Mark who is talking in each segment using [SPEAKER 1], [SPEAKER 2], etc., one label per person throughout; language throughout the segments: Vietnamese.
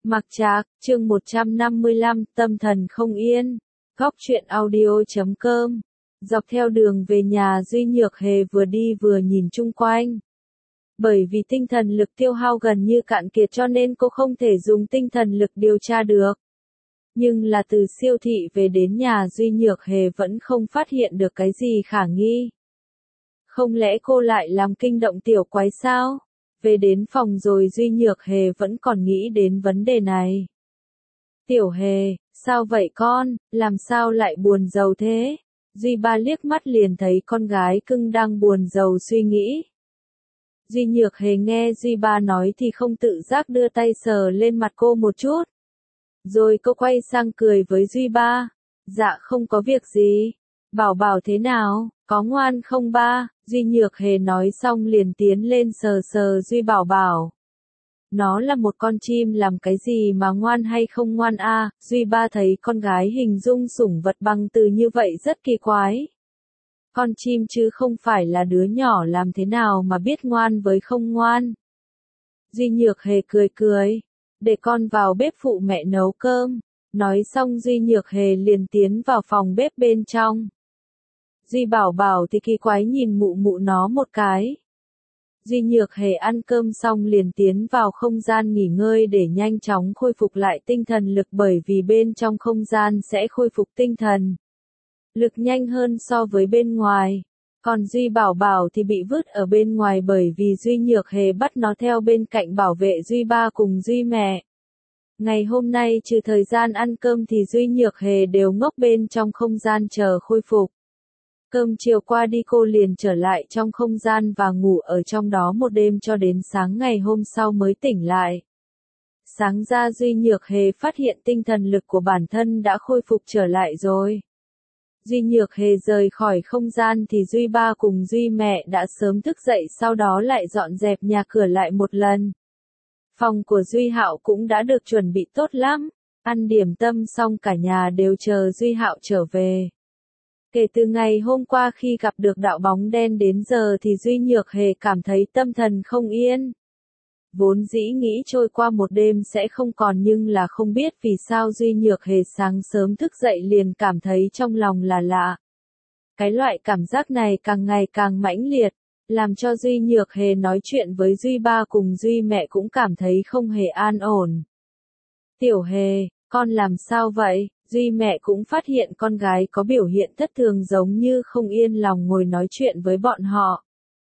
[SPEAKER 1] Mặc Trạc, chương 155, tâm thần không yên. Góc truyện audio.com. Dọc theo đường về nhà Duy Nhược Hề vừa đi vừa nhìn chung quanh. Bởi vì tinh thần lực tiêu hao gần như cạn kiệt cho nên cô không thể dùng tinh thần lực điều tra được. Nhưng là từ siêu thị về đến nhà Duy Nhược Hề vẫn không phát hiện được cái gì khả nghi. Không lẽ cô lại làm kinh động tiểu quái sao? Về đến phòng rồi Duy Nhược Hề vẫn còn nghĩ đến vấn đề này. Tiểu Hề, sao vậy con, làm sao lại buồn rầu thế? Duy Ba liếc mắt liền thấy con gái cưng đang buồn rầu suy nghĩ. Duy Nhược Hề nghe Duy Ba nói thì không tự giác đưa tay sờ lên mặt cô một chút. Rồi cô quay sang cười với Duy Ba. Dạ không có việc gì. Bảo Bảo thế nào, có ngoan không ba? Duy Nhược Hề nói xong liền tiến lên sờ sờ Duy Bảo Bảo. Nó là một con chim làm cái gì mà ngoan hay không ngoan a? Duy Ba thấy con gái hình dung sủng vật bằng từ như vậy rất kỳ quái. Con chim chứ không phải là đứa nhỏ làm thế nào mà biết ngoan với không ngoan. Duy Nhược Hề cười cười. Để con vào bếp phụ mẹ nấu cơm. Nói xong Duy Nhược Hề liền tiến vào phòng bếp bên trong. Duy Bảo Bảo thì kỳ quái nhìn mụ mụ nó một cái. Duy Nhược Hề ăn cơm xong liền tiến vào không gian nghỉ ngơi để nhanh chóng khôi phục lại tinh thần lực bởi vì bên trong không gian sẽ khôi phục tinh thần lực nhanh hơn so với bên ngoài. Còn Duy Bảo Bảo thì bị vứt ở bên ngoài bởi vì Duy Nhược Hề bắt nó theo bên cạnh bảo vệ Duy Ba cùng Duy mẹ. Ngày hôm nay trừ thời gian ăn cơm thì Duy Nhược Hề đều ngốc bên trong không gian chờ khôi phục. Cơm chiều qua đi cô liền trở lại trong không gian và ngủ ở trong đó một đêm cho đến sáng ngày hôm sau mới tỉnh lại. Sáng ra Duy Nhược Hề phát hiện tinh thần lực của bản thân đã khôi phục trở lại rồi. Duy Nhược Hề rời khỏi không gian thì Duy Ba cùng Duy mẹ đã sớm thức dậy sau đó lại dọn dẹp nhà cửa lại một lần. Phòng của Duy Hạo cũng đã được chuẩn bị tốt lắm. Ăn điểm tâm xong cả nhà đều chờ Duy Hạo trở về. Kể từ ngày hôm qua khi gặp được đạo bóng đen đến giờ thì Duy Nhược Hề cảm thấy tâm thần không yên. Vốn dĩ nghĩ trôi qua một đêm sẽ không còn nhưng là không biết vì sao Duy Nhược Hề sáng sớm thức dậy liền cảm thấy trong lòng là lạ. Cái loại cảm giác này càng ngày càng mãnh liệt, làm cho Duy Nhược Hề nói chuyện với Duy Ba cùng Duy mẹ cũng cảm thấy không hề an ổn. Tiểu Hề, con làm sao vậy? Duy mẹ cũng phát hiện con gái có biểu hiện thất thường giống như không yên lòng ngồi nói chuyện với bọn họ.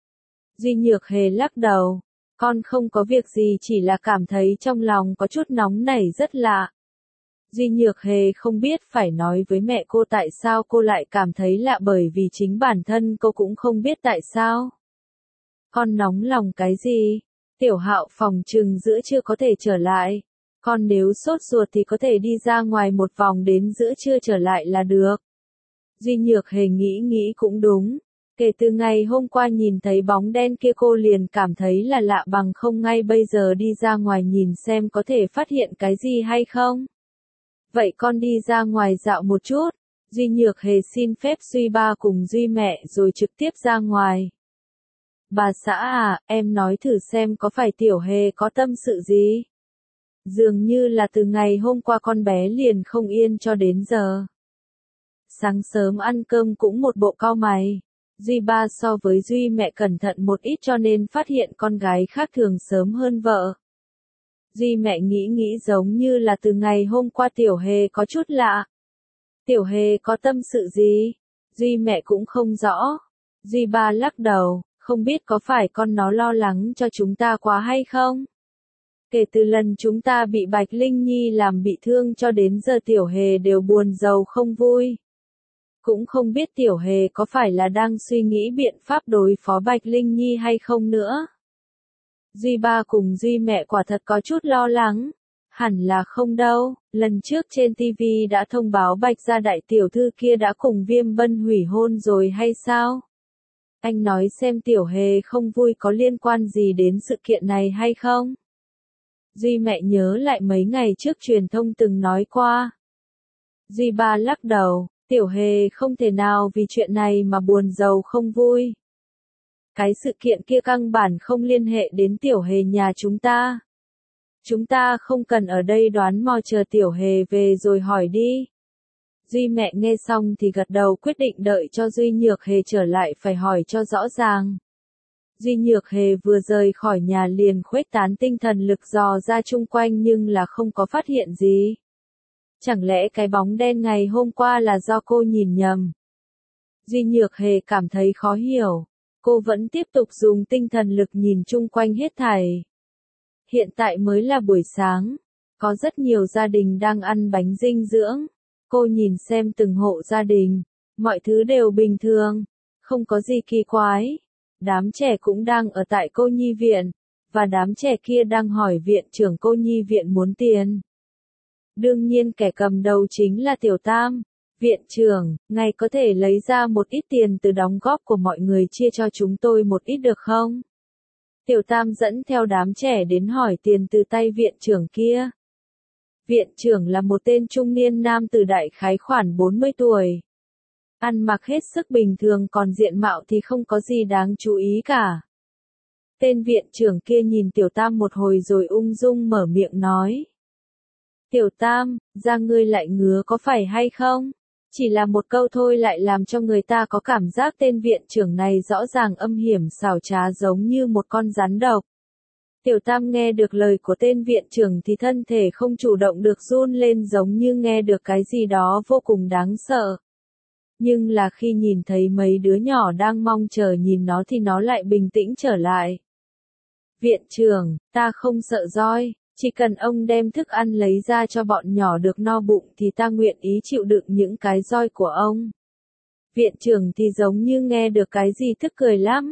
[SPEAKER 1] Duy Nhược Hề lắc đầu. Con không có việc gì chỉ là cảm thấy trong lòng có chút nóng nảy rất lạ. Duy Nhược Hề không biết phải nói với mẹ cô tại sao cô lại cảm thấy lạ bởi vì chính bản thân cô cũng không biết tại sao. Con nóng lòng cái gì? Tiểu Hạo phòng trừng giữa trưa có thể trở lại. Con nếu sốt ruột thì có thể đi ra ngoài một vòng đến giữa trưa trở lại là được. Duy Nhược Hề nghĩ cũng đúng. Kể từ ngày hôm qua nhìn thấy bóng đen kia cô liền cảm thấy là lạ bằng không ngay bây giờ đi ra ngoài nhìn xem có thể phát hiện cái gì hay không. Vậy con đi ra ngoài dạo một chút. Duy Nhược Hề xin phép Duy Ba cùng Duy mẹ rồi trực tiếp ra ngoài. Bà xã à, em nói thử xem có phải Tiểu Hề có tâm sự gì? Dường như là từ ngày hôm qua con bé liền không yên cho đến giờ. Sáng sớm ăn cơm cũng một bộ cau mày. Duy Ba so với Duy mẹ cẩn thận một ít cho nên phát hiện con gái khác thường sớm hơn vợ. Duy mẹ nghĩ giống như là từ ngày hôm qua Tiểu Hề có chút lạ. Tiểu Hề có tâm sự gì? Duy mẹ cũng không rõ. Duy Ba lắc đầu, không biết có phải con nó lo lắng cho chúng ta quá hay không? Kể từ lần chúng ta bị Bạch Linh Nhi làm bị thương cho đến giờ Tiểu Hề đều buồn rầu không vui. Cũng không biết Tiểu Hề có phải là đang suy nghĩ biện pháp đối phó Bạch Linh Nhi hay không nữa. Duy Ba cùng Duy mẹ quả thật có chút lo lắng. Hẳn là không đâu, lần trước trên TV đã thông báo Bạch gia đại tiểu thư kia đã cùng Viêm Bân hủy hôn rồi hay sao? Anh nói xem Tiểu Hề không vui có liên quan gì đến sự kiện này hay không? Duy mẹ nhớ lại mấy ngày trước truyền thông từng nói qua. Duy Ba lắc đầu, Tiểu Hề không thể nào vì chuyện này mà buồn rầu không vui. Cái sự kiện kia căn bản không liên hệ đến Tiểu Hề nhà chúng ta. Chúng ta không cần ở đây đoán mò, chờ Tiểu Hề về rồi hỏi đi. Duy mẹ nghe xong thì gật đầu, quyết định đợi cho Duy Nhược Hề trở lại phải hỏi cho rõ ràng. Duy Nhược Hề vừa rời khỏi nhà liền khuếch tán tinh thần lực dò ra chung quanh nhưng là không có phát hiện gì. Chẳng lẽ cái bóng đen ngày hôm qua là do cô nhìn nhầm? Duy Nhược Hề cảm thấy khó hiểu. Cô vẫn tiếp tục dùng tinh thần lực nhìn chung quanh hết thảy. Hiện tại mới là buổi sáng. Có rất nhiều gia đình đang ăn bánh dinh dưỡng. Cô nhìn xem từng hộ gia đình. Mọi thứ đều bình thường. Không có gì kỳ quái. Đám trẻ cũng đang ở tại cô nhi viện. Và đám trẻ kia đang hỏi viện trưởng cô nhi viện muốn tiền. Đương nhiên kẻ cầm đầu chính là Tiểu Tam. Viện trưởng, ngài có thể lấy ra một ít tiền từ đóng góp của mọi người chia cho chúng tôi một ít được không? Tiểu Tam dẫn theo đám trẻ đến hỏi tiền từ tay viện trưởng kia. Viện trưởng là một tên trung niên nam tử đại khái khoảng 40 tuổi. Ăn mặc hết sức bình thường, còn diện mạo thì không có gì đáng chú ý cả. Tên viện trưởng kia nhìn Tiểu Tam một hồi rồi ung dung mở miệng nói. Tiểu Tam, da ngươi lại ngứa có phải hay không? Chỉ là một câu thôi lại làm cho người ta có cảm giác tên viện trưởng này rõ ràng âm hiểm xảo trá giống như một con rắn độc. Tiểu Tam nghe được lời của tên viện trưởng thì thân thể không chủ động được run lên, giống như nghe được cái gì đó vô cùng đáng sợ. Nhưng là khi nhìn thấy mấy đứa nhỏ đang mong chờ nhìn nó thì nó lại bình tĩnh trở lại. Viện trưởng, ta không sợ roi. Chỉ cần ông đem thức ăn lấy ra cho bọn nhỏ được no bụng thì ta nguyện ý chịu đựng những cái roi của ông. Viện trưởng thì giống như nghe được cái gì tức cười lắm.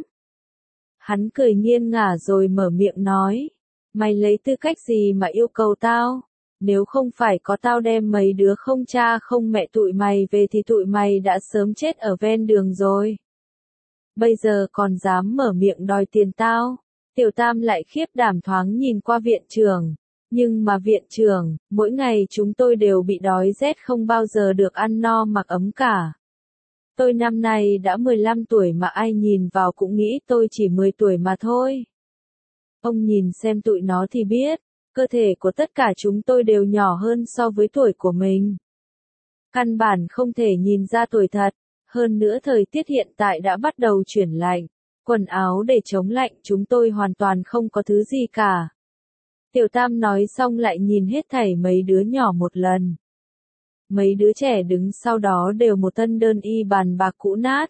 [SPEAKER 1] Hắn cười nghiêng ngả rồi mở miệng nói. Mày lấy tư cách gì mà yêu cầu tao? Nếu không phải có tao đem mấy đứa không cha không mẹ tụi mày về thì tụi mày đã sớm chết ở ven đường rồi. Bây giờ còn dám mở miệng đòi tiền tao. Tiểu Tam lại khiếp đảm thoáng nhìn qua viện trưởng. Nhưng mà viện trưởng, mỗi ngày chúng tôi đều bị đói rét, không bao giờ được ăn no mặc ấm cả. Tôi năm nay đã 15 tuổi mà ai nhìn vào cũng nghĩ tôi chỉ 10 tuổi mà thôi. Ông nhìn xem tụi nó thì biết, cơ thể của tất cả chúng tôi đều nhỏ hơn so với tuổi của mình. Căn bản không thể nhìn ra tuổi thật, hơn nữa thời tiết hiện tại đã bắt đầu chuyển lạnh. Quần áo để chống lạnh chúng tôi hoàn toàn không có thứ gì cả. Tiểu Tam nói xong lại nhìn hết thảy mấy đứa nhỏ một lần. Mấy đứa trẻ đứng sau đó đều một thân đơn y bàn bạc cũ nát.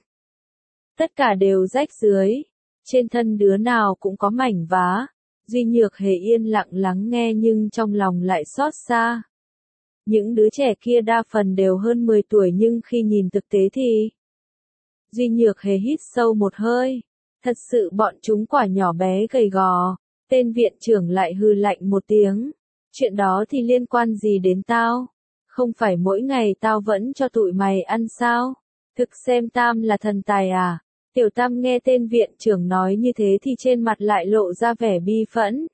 [SPEAKER 1] Tất cả đều rách rưới. Trên thân đứa nào cũng có mảnh vá. Duy Nhược Hề yên lặng lắng nghe nhưng trong lòng lại xót xa. Những đứa trẻ kia đa phần đều hơn 10 tuổi nhưng khi nhìn thực tế thì... Duy Nhược Hề hít sâu một hơi. Thật sự bọn chúng quả nhỏ bé gầy gò. Tên viện trưởng lại hừ lạnh một tiếng. Chuyện đó thì liên quan gì đến tao? Không phải mỗi ngày tao vẫn cho tụi mày ăn sao? Thực xem Tam là thần tài à? Tiểu Tam nghe tên viện trưởng nói như thế thì trên mặt lại lộ ra vẻ bi phẫn.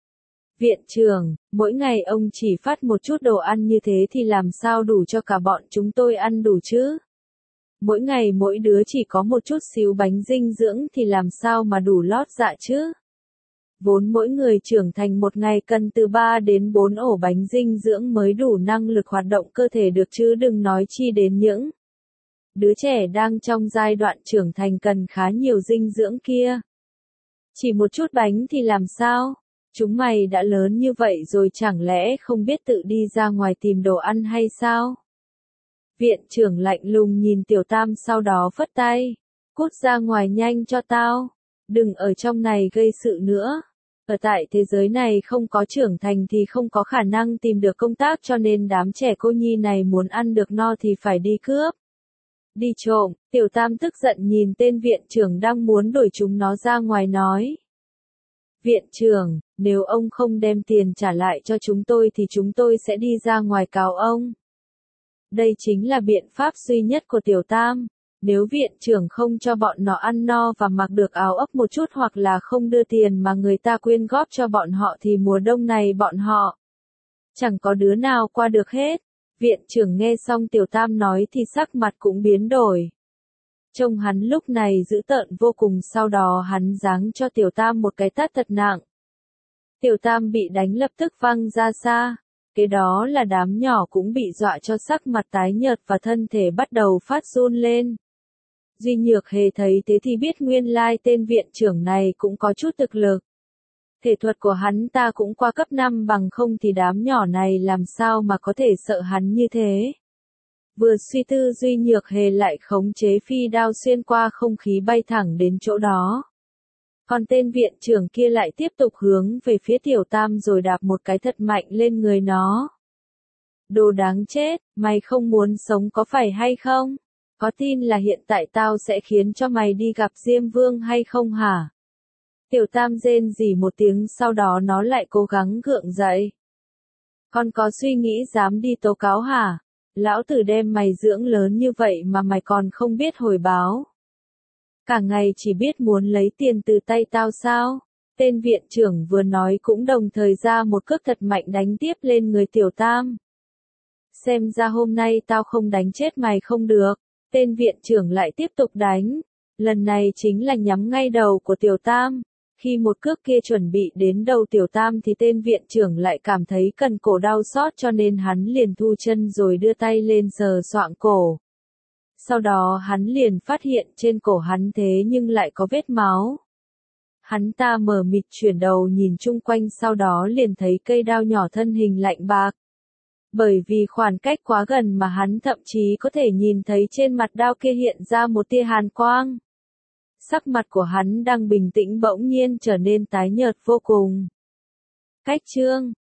[SPEAKER 1] Viện trưởng, mỗi ngày ông chỉ phát một chút đồ ăn như thế thì làm sao đủ cho cả bọn chúng tôi ăn đủ chứ? Mỗi ngày mỗi đứa chỉ có một chút xíu bánh dinh dưỡng thì làm sao mà đủ lót dạ chứ? Vốn mỗi người trưởng thành một ngày cần từ 3 đến 4 ổ bánh dinh dưỡng mới đủ năng lực hoạt động cơ thể được chứ đừng nói chi đến những đứa trẻ đang trong giai đoạn trưởng thành cần khá nhiều dinh dưỡng kia. Chỉ một chút bánh thì làm sao? Chúng mày đã lớn như vậy rồi chẳng lẽ không biết tự đi ra ngoài tìm đồ ăn hay sao? Viện trưởng lạnh lùng nhìn Tiểu Tam sau đó phất tay. Cút ra ngoài nhanh cho tao. Đừng ở trong này gây sự nữa. Ở tại thế giới này không có trưởng thành thì không có khả năng tìm được công tác cho nên đám trẻ cô nhi này muốn ăn được no thì phải đi cướp. Đi trộm, Tiểu Tam tức giận nhìn tên viện trưởng đang muốn đuổi chúng nó ra ngoài nói. Viện trưởng, nếu ông không đem tiền trả lại cho chúng tôi thì chúng tôi sẽ đi ra ngoài cáo ông. Đây chính là biện pháp duy nhất của Tiểu Tam. Nếu viện trưởng không cho bọn nó ăn no và mặc được áo ấp một chút hoặc là không đưa tiền mà người ta quyên góp cho bọn họ thì mùa đông này bọn họ chẳng có đứa nào qua được hết. Viện trưởng nghe xong Tiểu Tam nói thì sắc mặt cũng biến đổi. Trông hắn lúc này dữ tợn vô cùng, sau đó hắn giáng cho Tiểu Tam một cái tát thật nặng. Tiểu Tam bị đánh lập tức văng ra xa. Kế đó là đám nhỏ cũng bị dọa cho sắc mặt tái nhợt và thân thể bắt đầu phát run lên. Duy Nhược Hề thấy thế thì biết nguyên lai tên viện trưởng này cũng có chút thực lực. Thể thuật của hắn ta cũng qua cấp 5 bằng không thì đám nhỏ này làm sao mà có thể sợ hắn như thế. Vừa suy tư Duy Nhược Hề lại khống chế phi đao xuyên qua không khí bay thẳng đến chỗ đó. Còn tên viện trưởng kia lại tiếp tục hướng về phía Tiểu Tam rồi đạp một cái thật mạnh lên người nó. Đồ đáng chết, mày không muốn sống có phải hay không? Có tin là hiện tại tao sẽ khiến cho mày đi gặp Diêm Vương hay không hả? Tiểu Tam rên rỉ một tiếng sau đó nó lại cố gắng gượng dậy. Con có suy nghĩ dám đi tố cáo hả? Lão tử đem mày dưỡng lớn như vậy mà mày còn không biết hồi báo. Cả ngày chỉ biết muốn lấy tiền từ tay tao sao? Tên viện trưởng vừa nói cũng đồng thời ra một cước thật mạnh đánh tiếp lên người Tiểu Tam. Xem ra hôm nay tao không đánh chết mày không được. Tên viện trưởng lại tiếp tục đánh. Lần này chính là nhắm ngay đầu của Tiểu Tam. Khi một cước kia chuẩn bị đến đầu Tiểu Tam thì tên viện trưởng lại cảm thấy cần cổ đau xót cho nên hắn liền thu chân rồi đưa tay lên sờ soạng cổ. Sau đó hắn liền phát hiện trên cổ hắn thế nhưng lại có vết máu. Hắn ta mờ mịt chuyển đầu nhìn chung quanh sau đó liền thấy cây đao nhỏ thân hình lạnh bạc. Bởi vì khoảng cách quá gần mà hắn thậm chí có thể nhìn thấy trên mặt đao kia hiện ra một tia hàn quang. Sắc mặt của hắn đang bình tĩnh bỗng nhiên trở nên tái nhợt vô cùng. Cách chương